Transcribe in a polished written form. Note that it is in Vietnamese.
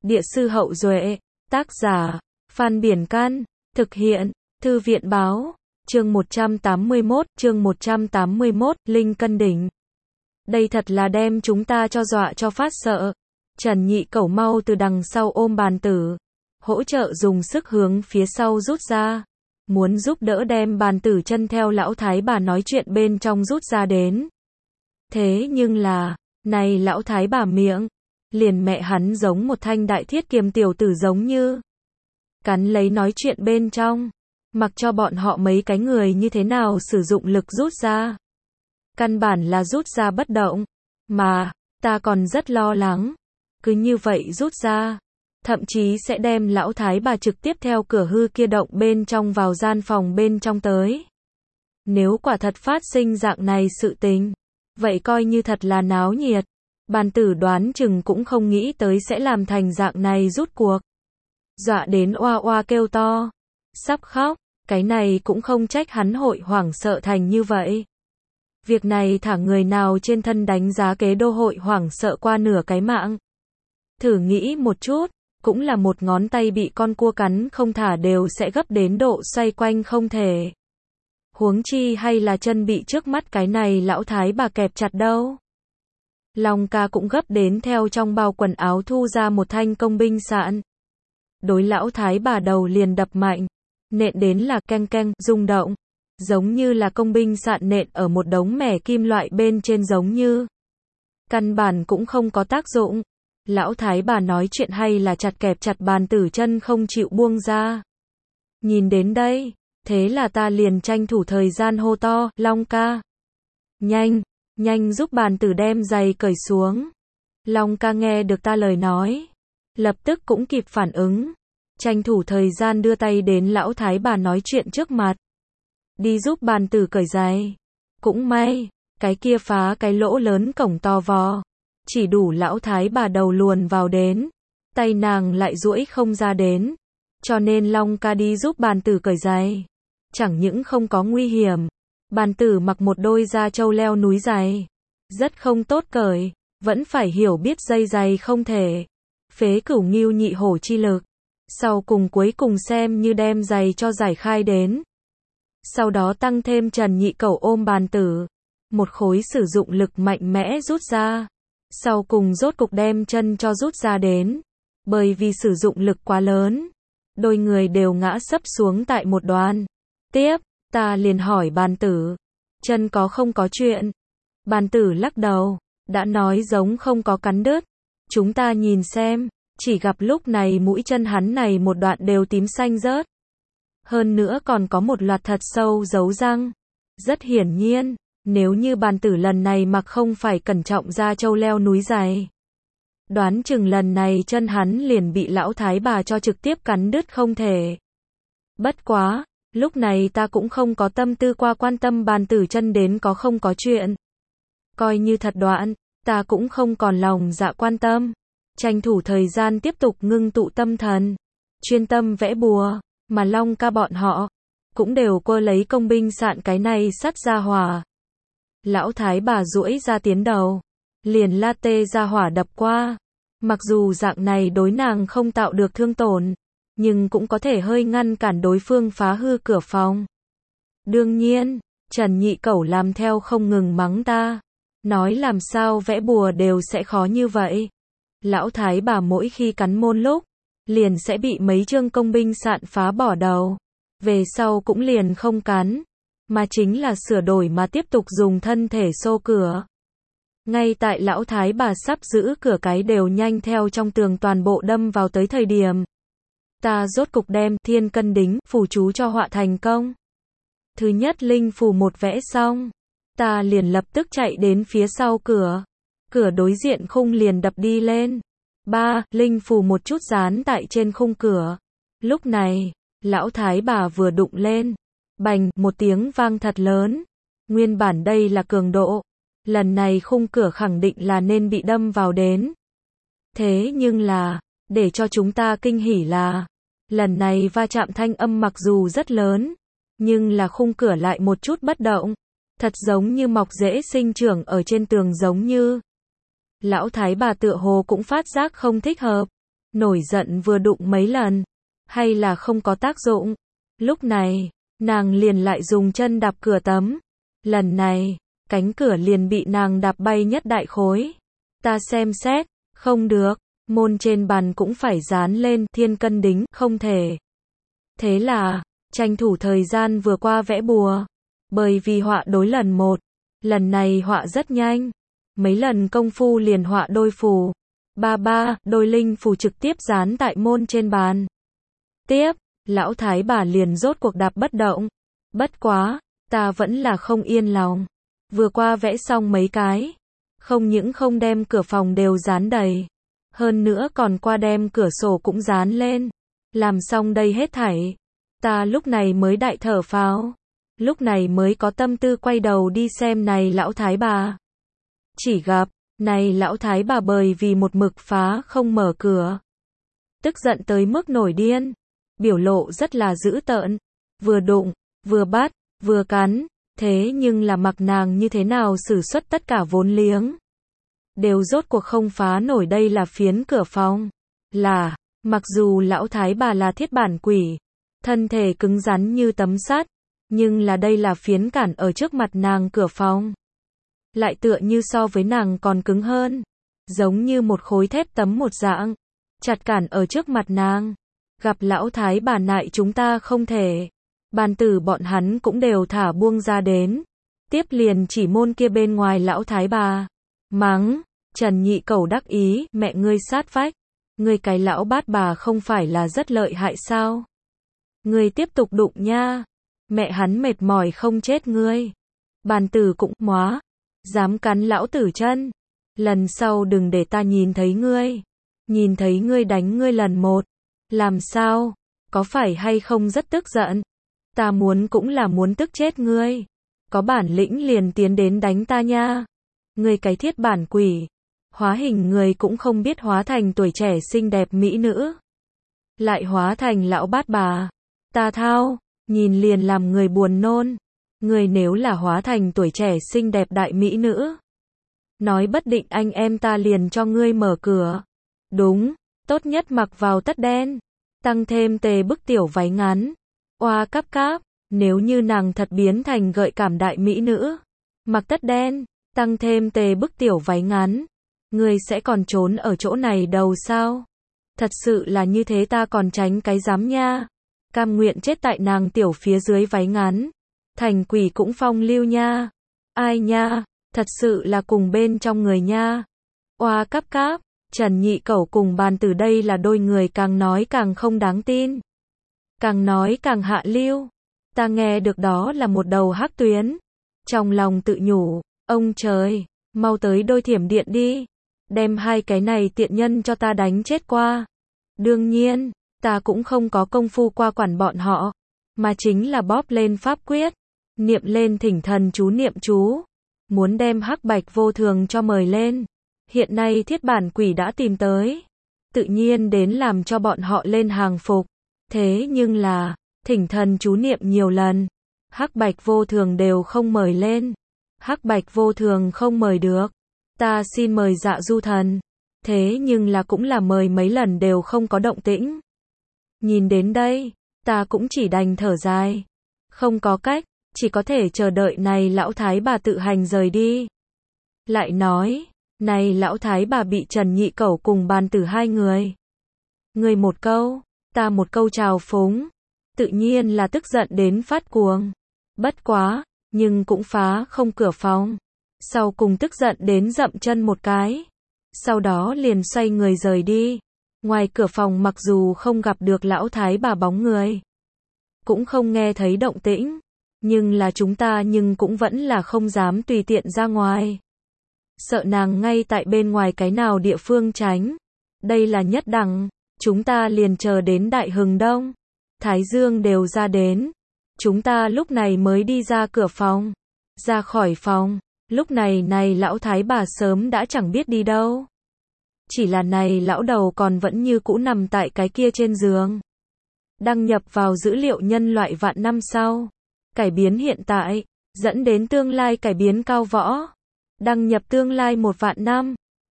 Địa sư Hậu Duệ, tác giả, Phan Biển Can, thực hiện, Thư viện Báo, chương 181, Linh Cân Đỉnh. Đây thật là đem chúng ta cho dọa cho phát sợ. Trần Nhị Cẩu mau từ đằng sau ôm bàn tử, hỗ trợ dùng sức hướng phía sau rút ra, muốn giúp đỡ đem bàn tử chân theo lão thái bà nói chuyện bên trong rút ra đến. Thế nhưng là, này lão thái bà miệng, liền mẹ hắn giống một thanh đại thiết kiềm tiểu tử giống như cắn lấy nói chuyện bên trong, mặc cho bọn họ mấy cái người như thế nào sử dụng lực rút ra. Căn bản là rút ra bất động, mà, ta còn rất lo lắng, cứ như vậy rút ra, thậm chí sẽ đem lão thái bà trực tiếp theo cửa hư kia động bên trong vào gian phòng bên trong tới. Nếu quả thật phát sinh dạng này sự tình, vậy coi như thật là náo nhiệt. Bàn tử đoán chừng cũng không nghĩ tới sẽ làm thành dạng này rút cuộc. Dọa đến oa oa kêu to, sắp khóc, cái này cũng không trách hắn hội hoảng sợ thành như vậy. Việc này thả người nào trên thân đánh giá kế đô hội hoảng sợ qua nửa cái mạng. Thử nghĩ một chút, cũng là một ngón tay bị con cua cắn không thả đều sẽ gấp đến độ xoay quanh không thể. Huống chi hay là chân bị trước mắt cái này lão thái bà kẹp chặt đâu. Long ca cũng gấp đến theo trong bao quần áo thu ra một thanh công binh sạn. Đối lão thái bà đầu liền đập mạnh, nện đến là keng keng, rung động. Giống như là công binh sạn nện ở một đống mẻ kim loại bên trên giống như. Căn bản cũng không có tác dụng. Lão thái bà nói chuyện hay là chặt kẹp chặt bàn tử chân không chịu buông ra. Nhìn đến đây, thế là ta liền tranh thủ thời gian hô to, Long ca. Nhanh, nhanh giúp bàn tử đem giày cởi xuống. Long ca nghe được ta lời nói, lập tức cũng kịp phản ứng. Tranh thủ thời gian đưa tay đến lão thái bà nói chuyện trước mặt. Đi giúp bàn tử cởi giày. Cũng may, cái kia phá cái lỗ lớn cổng to vò. Chỉ đủ lão thái bà đầu luồn vào đến. Tay nàng lại duỗi không ra đến. Cho nên Long ca đi giúp bàn tử cởi giày. Chẳng những không có nguy hiểm. Bàn tử mặc một đôi da trâu leo núi giày. Rất không tốt cởi. Vẫn phải hiểu biết dây giày không thể. Phế cửu ngưu nhị hổ chi lực. Sau cùng cuối cùng xem như đem giày cho giải khai đến. Sau đó tăng thêm Trần Nhị Cẩu ôm bàn tử. Một khối sử dụng lực mạnh mẽ rút ra. Sau cùng rốt cục đem chân cho rút ra đến. Bởi vì sử dụng lực quá lớn, đôi người đều ngã sấp xuống tại một đoàn. Tiếp, ta liền hỏi bàn tử, chân có không có chuyện? Bàn tử lắc đầu, đã nói giống không có cắn đứt. Chúng ta nhìn xem, chỉ gặp lúc này mũi chân hắn này một đoạn đều tím xanh rớt. Hơn nữa còn có một loạt thật sâu dấu răng. Rất hiển nhiên, nếu như bàn tử lần này mặc không phải cẩn trọng ra châu leo núi giày, đoán chừng lần này chân hắn liền bị lão thái bà cho trực tiếp cắn đứt không thể. Bất quá, lúc này ta cũng không có tâm tư qua quan tâm bàn tử chân đến có không có chuyện. Coi như thật đoạn, ta cũng không còn lòng dạ quan tâm. Tranh thủ thời gian tiếp tục ngưng tụ tâm thần, chuyên tâm vẽ bùa, mà Long ca bọn họ cũng đều quơ lấy công binh sạn cái này sắt ra hỏa. Lão thái bà duỗi ra tiến đầu, liền la tê ra hỏa đập qua. Mặc dù dạng này đối nàng không tạo được thương tổn, nhưng cũng có thể hơi ngăn cản đối phương phá hư cửa phòng. Đương nhiên, Trần Nhị Cẩu làm theo không ngừng mắng ta, nói làm sao vẽ bùa đều sẽ khó như vậy. Lão thái bà mỗi khi cắn môn lúc, liền sẽ bị mấy chương công binh sạn phá bỏ đầu. Về sau cũng liền không cắn, mà chính là sửa đổi mà tiếp tục dùng thân thể xô cửa. Ngay tại lão thái bà sắp giữ cửa cái đều nhanh theo trong tường toàn bộ đâm vào tới thời điểm. Ta rốt cục đem thiên cân đính phù chú cho họa thành công. Thứ nhất linh phù một vẽ xong, ta liền lập tức chạy đến phía sau cửa. Cửa đối diện khung liền đập đi lên. Linh phù một chút dán tại trên khung cửa. Lúc này, lão thái bà vừa đụng lên. Bành, một tiếng vang thật lớn. Nguyên bản đây là cường độ. Lần này khung cửa khẳng định là nên bị đâm vào đến. Thế nhưng là, để cho chúng ta kinh hỉ là, lần này va chạm thanh âm mặc dù rất lớn, nhưng là khung cửa lại một chút bất động. Thật giống như mọc rễ sinh trưởng ở trên tường giống như. Lão thái bà tựa hồ cũng phát giác không thích hợp. nổi giận vừa đụng mấy lần, hay là không có tác dụng. Lúc này, nàng liền lại dùng chân đạp cửa tấm. Lần này, cánh cửa liền bị nàng đạp bay nhất đại khối. Ta xem xét, không được, môn trên bàn cũng phải dán lên thiên cân đính, không thể. Thế là, tranh thủ thời gian vừa qua vẽ bùa. Bởi vì họa đối lần một, lần này họa rất nhanh. Mấy lần công phu liền họa đôi phù. Đôi linh phù trực tiếp dán tại môn trên bàn. Tiếp, lão thái bà liền rốt cuộc đạp bất động. Bất quá, ta vẫn là không yên lòng. Vừa qua vẽ xong mấy cái, không những không đem cửa phòng đều dán đầy, hơn nữa còn qua đem cửa sổ cũng dán lên. Làm xong đây hết thảy, ta lúc này mới đại thở phào, lúc này mới có tâm tư quay đầu đi xem này lão thái bà. Chỉ gặp, này lão thái bà bởi vì một mực phá không mở cửa, tức giận tới mức nổi điên, biểu lộ rất là dữ tợn, vừa đụng, vừa bắt, vừa cắn, thế nhưng là mặc nàng như thế nào sử xuất tất cả vốn liếng, đều rốt cuộc không phá nổi đây là phiến cửa phòng. Là, mặc dù lão thái bà là thiết bản quỷ, thân thể cứng rắn như tấm sắt, nhưng là đây là phiến cản ở trước mặt nàng cửa phòng. Lại tựa như so với nàng còn cứng hơn, giống như một khối thép tấm một dạng, chặt cản ở trước mặt nàng. Gặp lão thái bà nại chúng ta không thể. Bàn tử bọn hắn cũng đều thả buông ra đến. Tiếp liền chỉ môn kia bên ngoài lão thái bà. Mắng, Trần Nhị Cẩu đắc ý, mẹ ngươi sát vách. Ngươi cái lão bát bà không phải là rất lợi hại sao? Ngươi tiếp tục đụng nha. Mẹ hắn mệt mỏi không chết ngươi. Bàn tử cũng móa. Dám cắn lão tử chân. Lần sau đừng để ta nhìn thấy ngươi. Nhìn thấy ngươi đánh ngươi lần một. Làm sao? Có phải hay không rất tức giận? Ta muốn cũng là muốn tức chết ngươi. Có bản lĩnh liền tiến đến đánh ta nha. Ngươi cái thiết bản quỷ. Hóa hình người cũng không biết hóa thành tuổi trẻ xinh đẹp mỹ nữ. Lại hóa thành lão bát bà. Ta thao, nhìn liền làm người buồn nôn. Ngươi nếu là hóa thành tuổi trẻ xinh đẹp đại mỹ nữ, nói bất định anh em ta liền cho ngươi mở cửa. Đúng, tốt nhất mặc vào tất đen, tăng thêm tề bức tiểu váy ngắn. Oa cáp cáp, nếu như nàng thật biến thành gợi cảm đại mỹ nữ, mặc tất đen, tăng thêm tề bức tiểu váy ngắn, ngươi sẽ còn trốn ở chỗ này đâu sao? Thật sự là như thế ta còn tránh cái dám nha. Cam nguyện chết tại nàng tiểu phía dưới váy ngắn. Thành quỷ cũng phong lưu nha. Ai nha, thật sự là cùng bên trong người nha. Oa cáp cáp, Trần Nhị Cẩu cùng Bàn Tử đây là đôi người càng nói càng không đáng tin. Càng nói càng hạ lưu. Ta nghe được đó là một đầu hắc tuyến. Trong lòng tự nhủ, ông trời, mau tới đôi thiểm điện đi. Đem hai cái này tiện nhân cho ta đánh chết qua. Đương nhiên, ta cũng không có công phu qua quản bọn họ, mà chính là bóp lên pháp quyết, niệm lên thỉnh thần chú niệm chú, muốn đem hắc bạch vô thường cho mời lên. Hiện nay thiết bản quỷ đã tìm tới, tự nhiên đến làm cho bọn họ lên hàng phục. Thế nhưng là, thỉnh thần chú niệm nhiều lần, hắc bạch vô thường đều không mời lên. Hắc bạch vô thường không mời được, ta xin mời Dạ Du thần. Thế nhưng là cũng là mời mấy lần đều không có động tĩnh. Nhìn đến đây, ta cũng chỉ đành thở dài. Không có cách, chỉ có thể chờ đợi này lão thái bà tự hành rời đi. Lại nói, này lão thái bà bị Trần Nhị Cẩu cùng Bàn Tử hai người. Người một câu, ta một câu trào phúng. Tự nhiên là tức giận đến phát cuồng. Bất quá, nhưng cũng phá không cửa phòng. Sau cùng tức giận đến dậm chân một cái. Sau đó liền xoay người rời đi. Ngoài cửa phòng mặc dù không gặp được lão thái bà bóng người, cũng không nghe thấy động tĩnh, nhưng là chúng ta nhưng cũng vẫn là không dám tùy tiện ra ngoài. Sợ nàng ngay tại bên ngoài cái nào địa phương tránh. Đây là nhất đẳng, chúng ta liền chờ đến đại hừng đông. Thái dương đều ra đến. Chúng ta lúc này mới đi ra cửa phòng. Ra khỏi phòng, lúc này này lão thái bà sớm đã chẳng biết đi đâu. Chỉ là này lão đầu còn vẫn như cũ nằm tại cái kia trên giường. Đăng nhập vào dữ liệu nhân loại vạn năm sau. Cải biến hiện tại, dẫn đến tương lai cải biến cao võ. Đăng nhập tương lai 1 vạn năm.